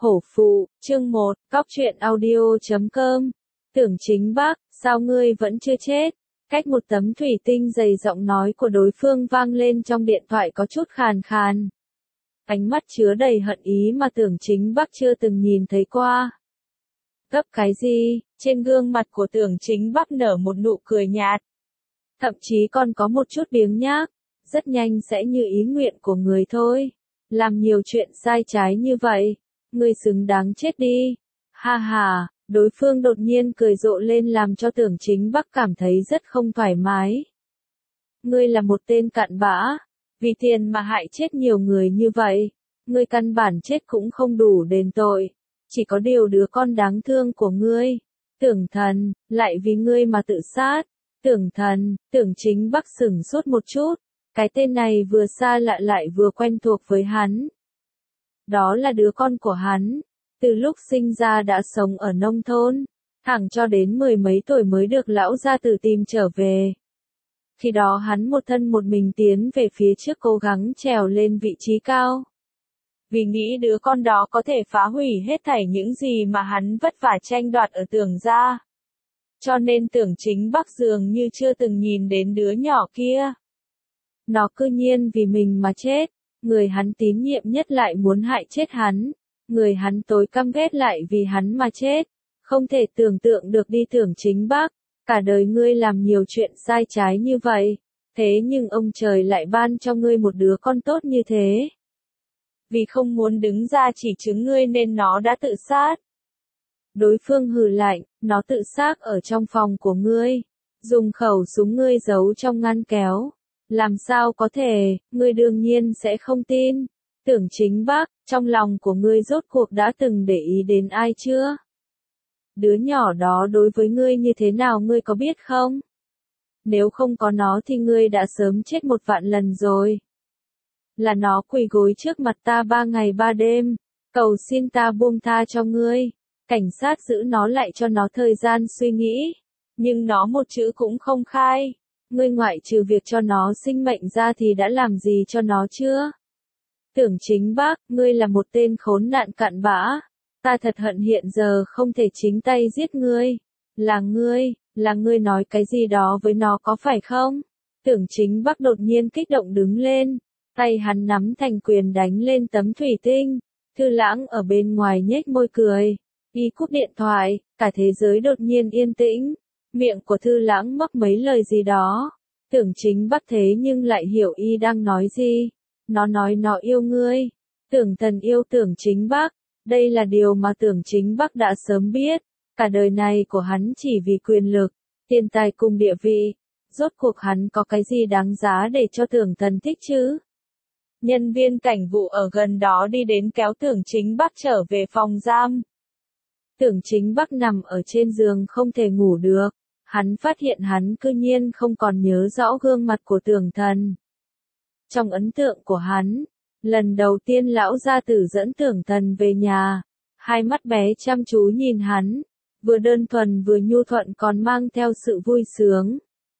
Hổ phụ, chương 1, cóc truyện audio.com. Tưởng Chính Bắc, sao ngươi vẫn chưa chết? Cách một tấm thủy tinh dày, giọng nói của đối phương vang lên trong điện thoại có chút khàn khàn. Ánh mắt chứa đầy hận ý mà Tưởng Chính Bắc chưa từng nhìn thấy qua. Gấp cái gì? Trên gương mặt của Tưởng Chính Bắc nở một nụ cười nhạt. Thậm chí còn có một chút biếng nhác. Rất nhanh sẽ như ý nguyện của người thôi. Làm nhiều chuyện sai trái như vậy. Ngươi xứng đáng chết đi. Ha ha, đối phương đột nhiên cười rộ lên làm cho Tưởng Chính Bắc cảm thấy rất không thoải mái. Ngươi là một tên cặn bã. Vì tiền mà hại chết nhiều người như vậy. Ngươi căn bản chết cũng không đủ đền tội. Chỉ có điều đứa con đáng thương của ngươi. Tưởng Thần, lại vì ngươi mà tự sát. Tưởng Thần, Tưởng Chính Bắc sửng sốt một chút. Cái tên này vừa xa lạ lại vừa quen thuộc với hắn. Đó là đứa con của hắn. Từ lúc sinh ra đã sống ở nông thôn. Thẳng cho đến 10 mấy tuổi mới được lão gia tử tìm trở về. Khi đó hắn một thân một mình tiến về phía trước cố gắng trèo lên vị trí cao. Vì nghĩ đứa con đó có thể phá hủy hết thảy những gì mà hắn vất vả tranh đoạt ở Tưởng gia. Cho nên Tưởng Chính Bắc dường như chưa từng nhìn đến đứa nhỏ kia. Nó cư nhiên vì mình mà chết. Người hắn tín nhiệm nhất lại muốn hại chết hắn. Người hắn tối căm ghét lại vì hắn mà chết. Không thể tưởng tượng được đi Tưởng Chính Bắc. Cả đời ngươi làm nhiều chuyện sai trái như vậy. Thế nhưng ông trời lại ban cho ngươi một đứa con tốt như thế. Vì không muốn đứng ra chỉ chứng ngươi nên nó đã tự sát. Đối phương hừ lạnh, nó tự sát ở trong phòng của ngươi. Dùng khẩu súng ngươi giấu trong ngăn kéo. Làm sao có thể, ngươi đương nhiên sẽ không tin. Tưởng Chính Bắc, trong lòng của ngươi rốt cuộc đã từng để ý đến ai chưa? Đứa nhỏ đó đối với ngươi như thế nào ngươi có biết không? Nếu không có nó thì ngươi đã sớm chết 1.000.000 lần rồi. Là nó quỳ gối trước mặt ta 3 ngày 3 đêm, cầu xin ta buông tha cho ngươi. Cảnh sát giữ nó lại cho nó thời gian suy nghĩ. Nhưng nó một chữ cũng không khai. Ngươi ngoại trừ việc cho nó sinh mệnh ra thì đã làm gì cho nó chưa? Tưởng Chính Bắc, ngươi là một tên khốn nạn cặn bã. Ta thật hận hiện giờ không thể chính tay giết ngươi. Là ngươi nói cái gì đó với nó có phải không? Tưởng Chính Bắc đột nhiên kích động đứng lên. Tay hắn nắm thành quyền đánh lên tấm thủy tinh. Thư Lãng ở bên ngoài nhếch môi cười. Y cúp điện thoại, cả thế giới đột nhiên yên tĩnh. Miệng của Thư Lãng mắc mấy lời gì đó. Tưởng Chính Bắc thế nhưng lại hiểu y đang nói gì. Nó nói nó yêu ngươi. Tưởng Thần yêu Tưởng Chính Bắc. Đây là điều mà Tưởng Chính Bắc đã sớm biết. Cả đời này của hắn chỉ vì quyền lực, tiền tài cùng địa vị. Rốt cuộc hắn có cái gì đáng giá để cho Tưởng Thần thích chứ? Nhân viên cảnh vụ ở gần đó đi đến kéo Tưởng Chính Bắc trở về phòng giam. Tưởng Chính Bắc nằm ở trên giường không thể ngủ được. Hắn phát hiện hắn cư nhiên không còn nhớ rõ gương mặt của Tưởng Thần. Trong ấn tượng của hắn, lần đầu tiên lão gia tử dẫn Tưởng Thần về nhà, hai mắt bé chăm chú nhìn hắn, vừa đơn thuần vừa nhu thuận còn mang theo sự vui sướng.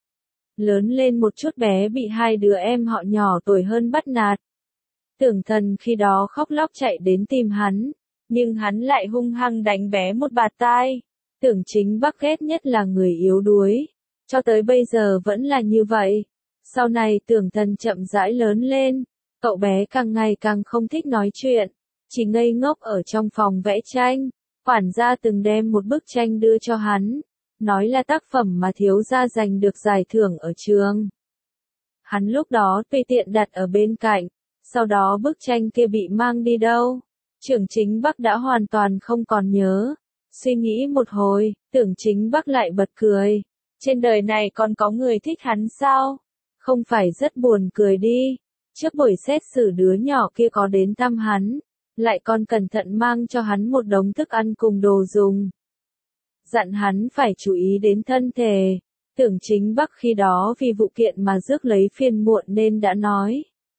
Lớn lên một chút bé bị hai đứa em họ nhỏ tuổi hơn bắt nạt. Tưởng Thần khi đó khóc lóc chạy đến tìm hắn, nhưng hắn lại hung hăng đánh bé một bạt tai. Tưởng Chính Bắc ghét nhất là người yếu đuối. Cho tới bây giờ vẫn là như vậy. Sau này Tưởng Thần chậm rãi lớn lên. Cậu bé càng ngày càng không thích nói chuyện. Chỉ ngây ngốc ở trong phòng vẽ tranh. Quản gia từng đem một bức tranh đưa cho hắn. Nói là tác phẩm mà thiếu gia giành được giải thưởng ở trường. Hắn lúc đó tùy tiện đặt ở bên cạnh. Sau đó bức tranh kia bị mang đi đâu? Tưởng Chính Bắc đã hoàn toàn không còn nhớ. Suy nghĩ một hồi, Tưởng Chính Bắc lại bật cười. Trên đời này còn có người thích hắn sao? Không phải rất buồn cười đi. Trước buổi xét xử đứa nhỏ kia có đến thăm hắn. Lại còn cẩn thận mang cho hắn một đống thức ăn cùng đồ dùng. Dặn hắn phải chú ý đến thân thể. Tưởng Chính Bắc khi đó vì vụ kiện mà rước lấy phiền muộn nên đã nói.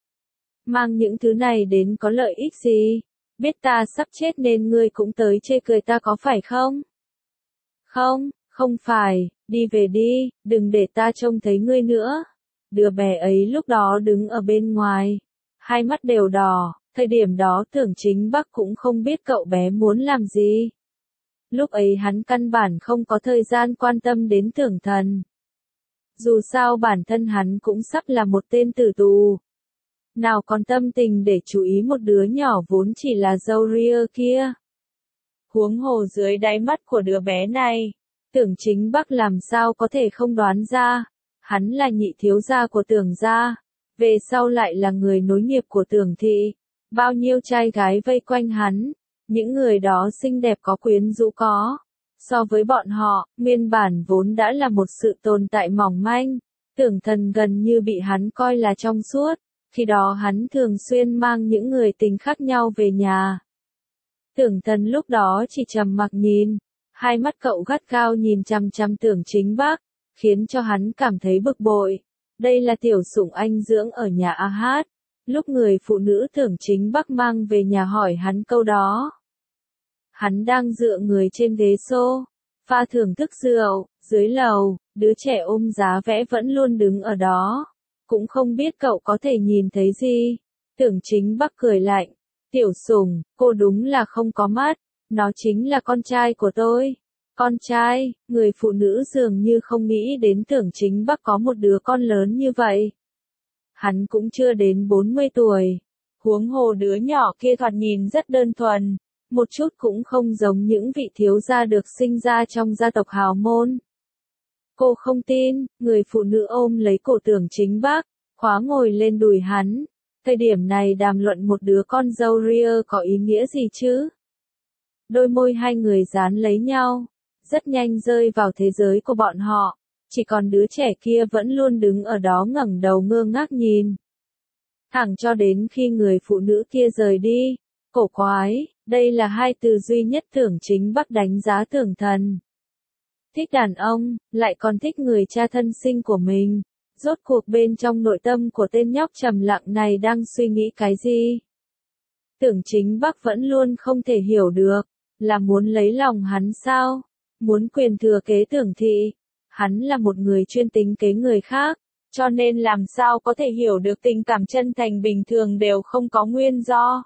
Mang những thứ này đến có lợi ích gì? Biết ta sắp chết nên ngươi cũng tới chê cười ta có phải không? Không phải, đi về đi, đừng để ta trông thấy ngươi nữa. Đứa bé ấy lúc đó đứng ở bên ngoài. Hai mắt đều đỏ, Thời điểm đó Tưởng Chính Bắc cũng không biết cậu bé muốn làm gì. Lúc ấy hắn căn bản không có thời gian quan tâm đến Tưởng Thần. Dù sao bản thân hắn cũng sắp là một tên tử tù. Nào còn tâm tình để chú ý một đứa nhỏ vốn chỉ là râu ria kia. Huống hồ dưới đáy mắt của đứa bé này, Tưởng Chính Bắc làm sao có thể không đoán ra. Hắn là nhị thiếu gia của Tưởng gia, về sau lại là người nối nghiệp của Tưởng thị. Bao nhiêu trai gái vây quanh hắn, những người đó xinh đẹp có quyến rũ có. So với bọn họ, nguyên bản vốn đã là một sự tồn tại mỏng manh, Tưởng Thần gần như bị hắn coi là trong suốt, khi đó hắn thường xuyên mang những người tình khác nhau về nhà. Tưởng Thần lúc đó chỉ trầm mặc nhìn, hai mắt cậu gắt gao nhìn chằm chằm Tưởng Chính Bắc, khiến cho hắn cảm thấy bực bội. Đây là tiểu sủng anh dưỡng ở nhà A Hát. Lúc người phụ nữ Tưởng Chính Bắc mang về nhà hỏi hắn câu đó. Hắn đang dựa người trên ghế pha thưởng thức rượu, dưới lầu, đứa trẻ ôm giá vẽ vẫn luôn đứng ở đó. Cũng không biết cậu có thể nhìn thấy gì. Tưởng Chính Bắc cười lạnh. Tiểu sủng, cô đúng là không có mắt, nó chính là con trai của tôi. Con trai, người phụ nữ dường như không nghĩ đến Tưởng Chính Bắc có một đứa con lớn như vậy. Hắn cũng chưa đến 40 tuổi. Huống hồ đứa nhỏ kia thoạt nhìn rất đơn thuần, một chút cũng không giống những vị thiếu gia được sinh ra trong gia tộc hào môn. Cô không tin, người phụ nữ ôm lấy cổ Tưởng Chính Bắc, khóa ngồi lên đùi hắn. Thời điểm này đàm luận một đứa con râu ria có ý nghĩa gì chứ? Đôi môi hai người dán lấy nhau, rất nhanh rơi vào thế giới của bọn họ. Chỉ còn đứa trẻ kia vẫn luôn đứng ở đó ngẩng đầu ngơ ngác nhìn. Thẳng cho đến khi người phụ nữ kia rời đi. Cổ quái, đây là hai từ duy nhất Tưởng Chính Bắc đánh giá Tưởng Thần. Thích đàn ông, lại còn thích người cha thân sinh của mình. Rốt cuộc bên trong nội tâm của tên nhóc trầm lặng này đang suy nghĩ cái gì? Tưởng Chính Bắc vẫn luôn không thể hiểu được, là muốn lấy lòng hắn sao? Muốn quyền thừa kế Tưởng thị? Hắn là một người chuyên tính kế người khác, cho nên làm sao có thể hiểu được tình cảm chân thành bình thường đều không có nguyên do.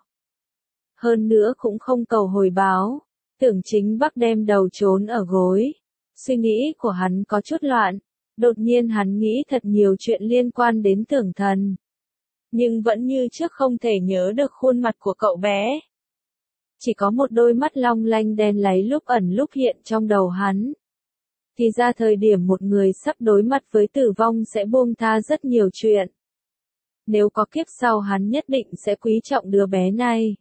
Hơn nữa cũng không cầu hồi báo. Tưởng Chính Bắc đem đầu trốn ở gối. Suy nghĩ của hắn có chút loạn. Đột nhiên hắn nghĩ thật nhiều chuyện liên quan đến Tưởng Thần. Nhưng vẫn như trước không thể nhớ được khuôn mặt của cậu bé. Chỉ có một đôi mắt long lanh đen láy lúc ẩn lúc hiện trong đầu hắn. Thì ra thời điểm một người sắp đối mặt với tử vong sẽ buông tha rất nhiều chuyện. Nếu có kiếp sau hắn nhất định sẽ quý trọng đứa bé này.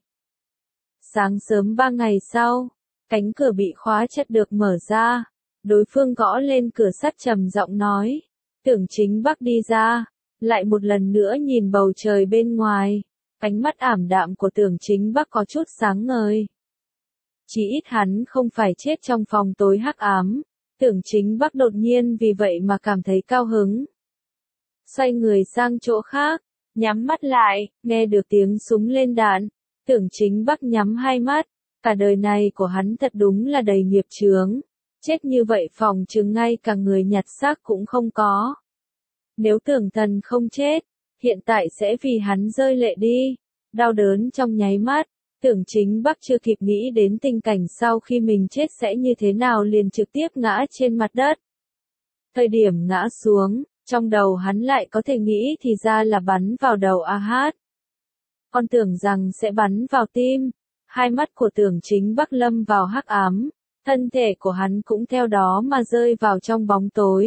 Sáng sớm 3 ngày sau, cánh cửa bị khóa chặt được mở ra. Đối phương gõ lên cửa sắt trầm giọng nói. Tưởng Chính Bắc đi ra, lại một lần nữa nhìn bầu trời bên ngoài. Ánh mắt ảm đạm của Tưởng Chính Bắc có chút sáng ngời. Chỉ ít hắn không phải chết trong phòng tối hắc ám. Tưởng Chính Bắc đột nhiên vì vậy mà cảm thấy cao hứng. Xoay người sang chỗ khác, nhắm mắt lại, nghe được tiếng súng lên đạn. Tưởng Chính Bắc nhắm hai mắt, cả đời này của hắn thật đúng là đầy nghiệp chướng. Chết như vậy phòng chừng ngay cả người nhặt xác cũng không có. Nếu Tưởng Thần không chết, hiện tại sẽ vì hắn rơi lệ đi. Đau đớn trong nháy mắt, Tưởng Chính Bắc chưa kịp nghĩ đến tình cảnh sau khi mình chết sẽ như thế nào liền trực tiếp ngã trên mặt đất. Thời điểm ngã xuống, trong đầu hắn lại có thể nghĩ thì ra là bắn vào đầu A Hát. Con tưởng rằng sẽ bắn vào tim, hai mắt của Tưởng Chính Bắc lâm vào hắc ám, thân thể của hắn cũng theo đó mà rơi vào trong bóng tối.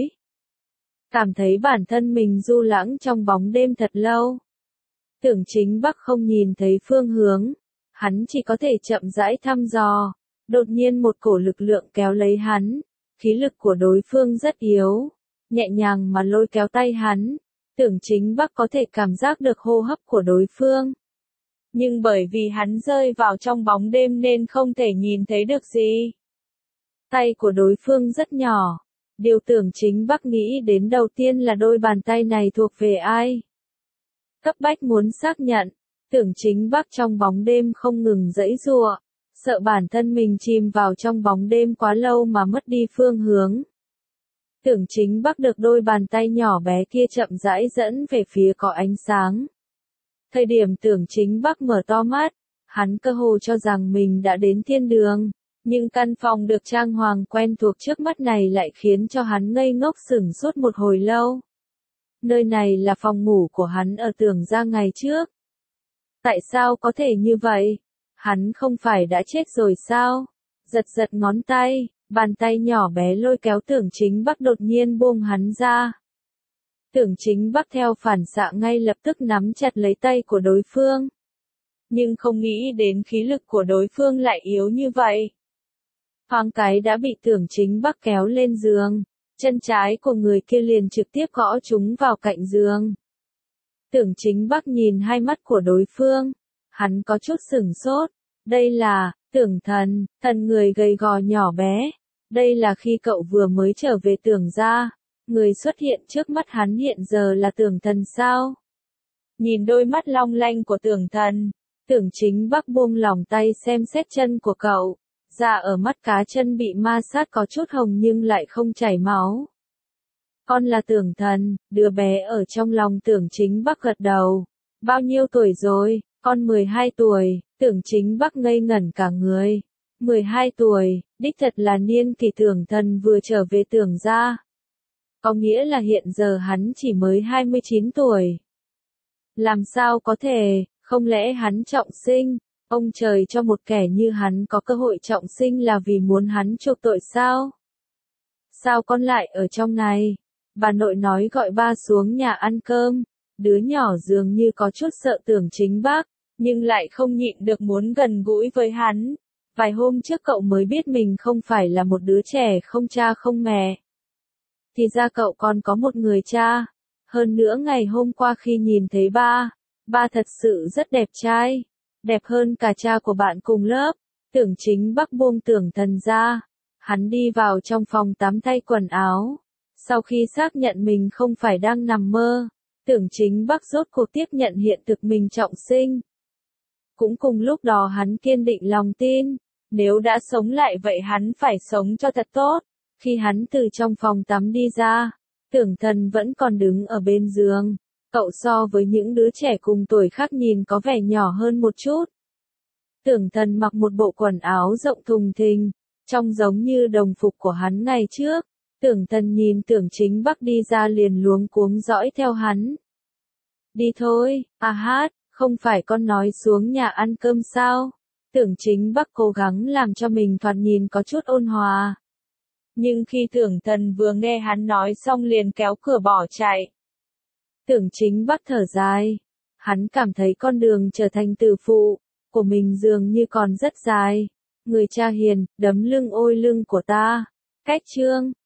Cảm thấy bản thân mình du lãng trong bóng đêm thật lâu. Tưởng Chính Bắc không nhìn thấy phương hướng, hắn chỉ có thể chậm rãi thăm dò. Đột nhiên một cổ lực lượng kéo lấy hắn, khí lực của đối phương rất yếu, nhẹ nhàng mà lôi kéo tay hắn. Tưởng Chính Bắc có thể cảm giác được hô hấp của đối phương. Nhưng bởi vì hắn rơi vào trong bóng đêm nên không thể nhìn thấy được gì. Tay của đối phương rất nhỏ. Điều Tưởng Chính Bắc nghĩ đến đầu tiên là đôi bàn tay này thuộc về ai. Cấp bách muốn xác nhận. Tưởng Chính Bắc trong bóng đêm không ngừng giãy giụa, sợ bản thân mình chìm vào trong bóng đêm quá lâu mà mất đi phương hướng. Tưởng Chính Bắc được đôi bàn tay nhỏ bé kia chậm rãi dẫn về phía có ánh sáng. Thời điểm Tưởng Chính Bắc mở to mắt, hắn cơ hồ cho rằng mình đã đến thiên đường, nhưng căn phòng được trang hoàng quen thuộc trước mắt này lại khiến cho hắn ngây ngốc sững sốt một hồi lâu. Nơi này là phòng ngủ của hắn ở Tưởng gia ngày trước. Tại sao có thể như vậy? Hắn không phải đã chết rồi sao? Giật giật ngón tay, bàn tay nhỏ bé lôi kéo Tưởng Chính Bắc đột nhiên buông hắn ra. Tưởng Chính Bắc theo phản xạ ngay lập tức nắm chặt lấy tay của đối phương. Nhưng không nghĩ đến khí lực của đối phương lại yếu như vậy. Thoáng cái đã bị Tưởng Chính Bắc kéo lên giường, chân trái của người kia liền trực tiếp gõ trúng vào cạnh giường. Tưởng Chính Bắc nhìn hai mắt của đối phương, hắn có chút sửng sốt, đây là, Tưởng Thần, thần người gầy gò nhỏ bé, đây là khi cậu vừa mới trở về Tưởng gia, người xuất hiện trước mắt hắn hiện giờ là Tưởng Thần sao? Nhìn đôi mắt long lanh của Tưởng Thần, Tưởng Chính Bắc buông lòng tay xem xét chân của cậu. Da ở mắt cá chân bị ma sát có chút hồng nhưng lại không chảy máu. Con là Tưởng Thần, đứa bé ở trong lòng Tưởng Chính Bắc gật đầu. Bao nhiêu tuổi rồi? Con 12 tuổi, Tưởng Chính Bắc ngây ngẩn cả người. 12 tuổi, đích thật là niên kỷ Tưởng Thần vừa trở về Tưởng gia. Có nghĩa là hiện giờ hắn chỉ mới 29 tuổi. Làm sao có thể, không lẽ hắn trọng sinh? Ông trời cho một kẻ như hắn có cơ hội trọng sinh là vì muốn hắn chuộc tội sao? Sao con lại ở trong này? Bà nội nói gọi ba xuống nhà ăn cơm. Đứa nhỏ dường như có chút sợ Tưởng Chính Bắc, nhưng lại không nhịn được muốn gần gũi với hắn. Vài hôm trước cậu mới biết mình không phải là một đứa trẻ không cha không mẹ. Thì ra cậu còn có một người cha. Hơn nữa ngày hôm qua khi nhìn thấy ba thật sự rất đẹp trai. Đẹp hơn cả cha của bạn cùng lớp. Tưởng Chính Bắc buông Tưởng Thần ra. Hắn đi vào trong phòng tắm thay quần áo. Sau khi xác nhận mình không phải đang nằm mơ, Tưởng Chính Bắc rốt cuộc tiếp nhận hiện thực mình trọng sinh. Cũng cùng lúc đó hắn kiên định lòng tin. Nếu đã sống lại vậy hắn phải sống cho thật tốt. Khi hắn từ trong phòng tắm đi ra, Tưởng Thần vẫn còn đứng ở bên giường. Cậu so với những đứa trẻ cùng tuổi khác nhìn có vẻ nhỏ hơn một chút. Tưởng Thần mặc một bộ quần áo rộng thùng thình, trông giống như đồng phục của hắn ngày trước. Tưởng Thần nhìn Tưởng Chính Bắc đi ra liền luống cuống dõi theo hắn. Đi thôi, hát, không phải con nói xuống nhà ăn cơm sao? Tưởng Chính Bắc cố gắng làm cho mình thoạt nhìn có chút ôn hòa. Nhưng khi Tưởng Thần vừa nghe hắn nói xong liền kéo cửa bỏ chạy. Tưởng Chính Bắc thở dài. Hắn cảm thấy con đường trở thành tử phụ của mình dường như còn rất dài. Người cha hiền, đấm lưng ôi lưng của ta. Cách chương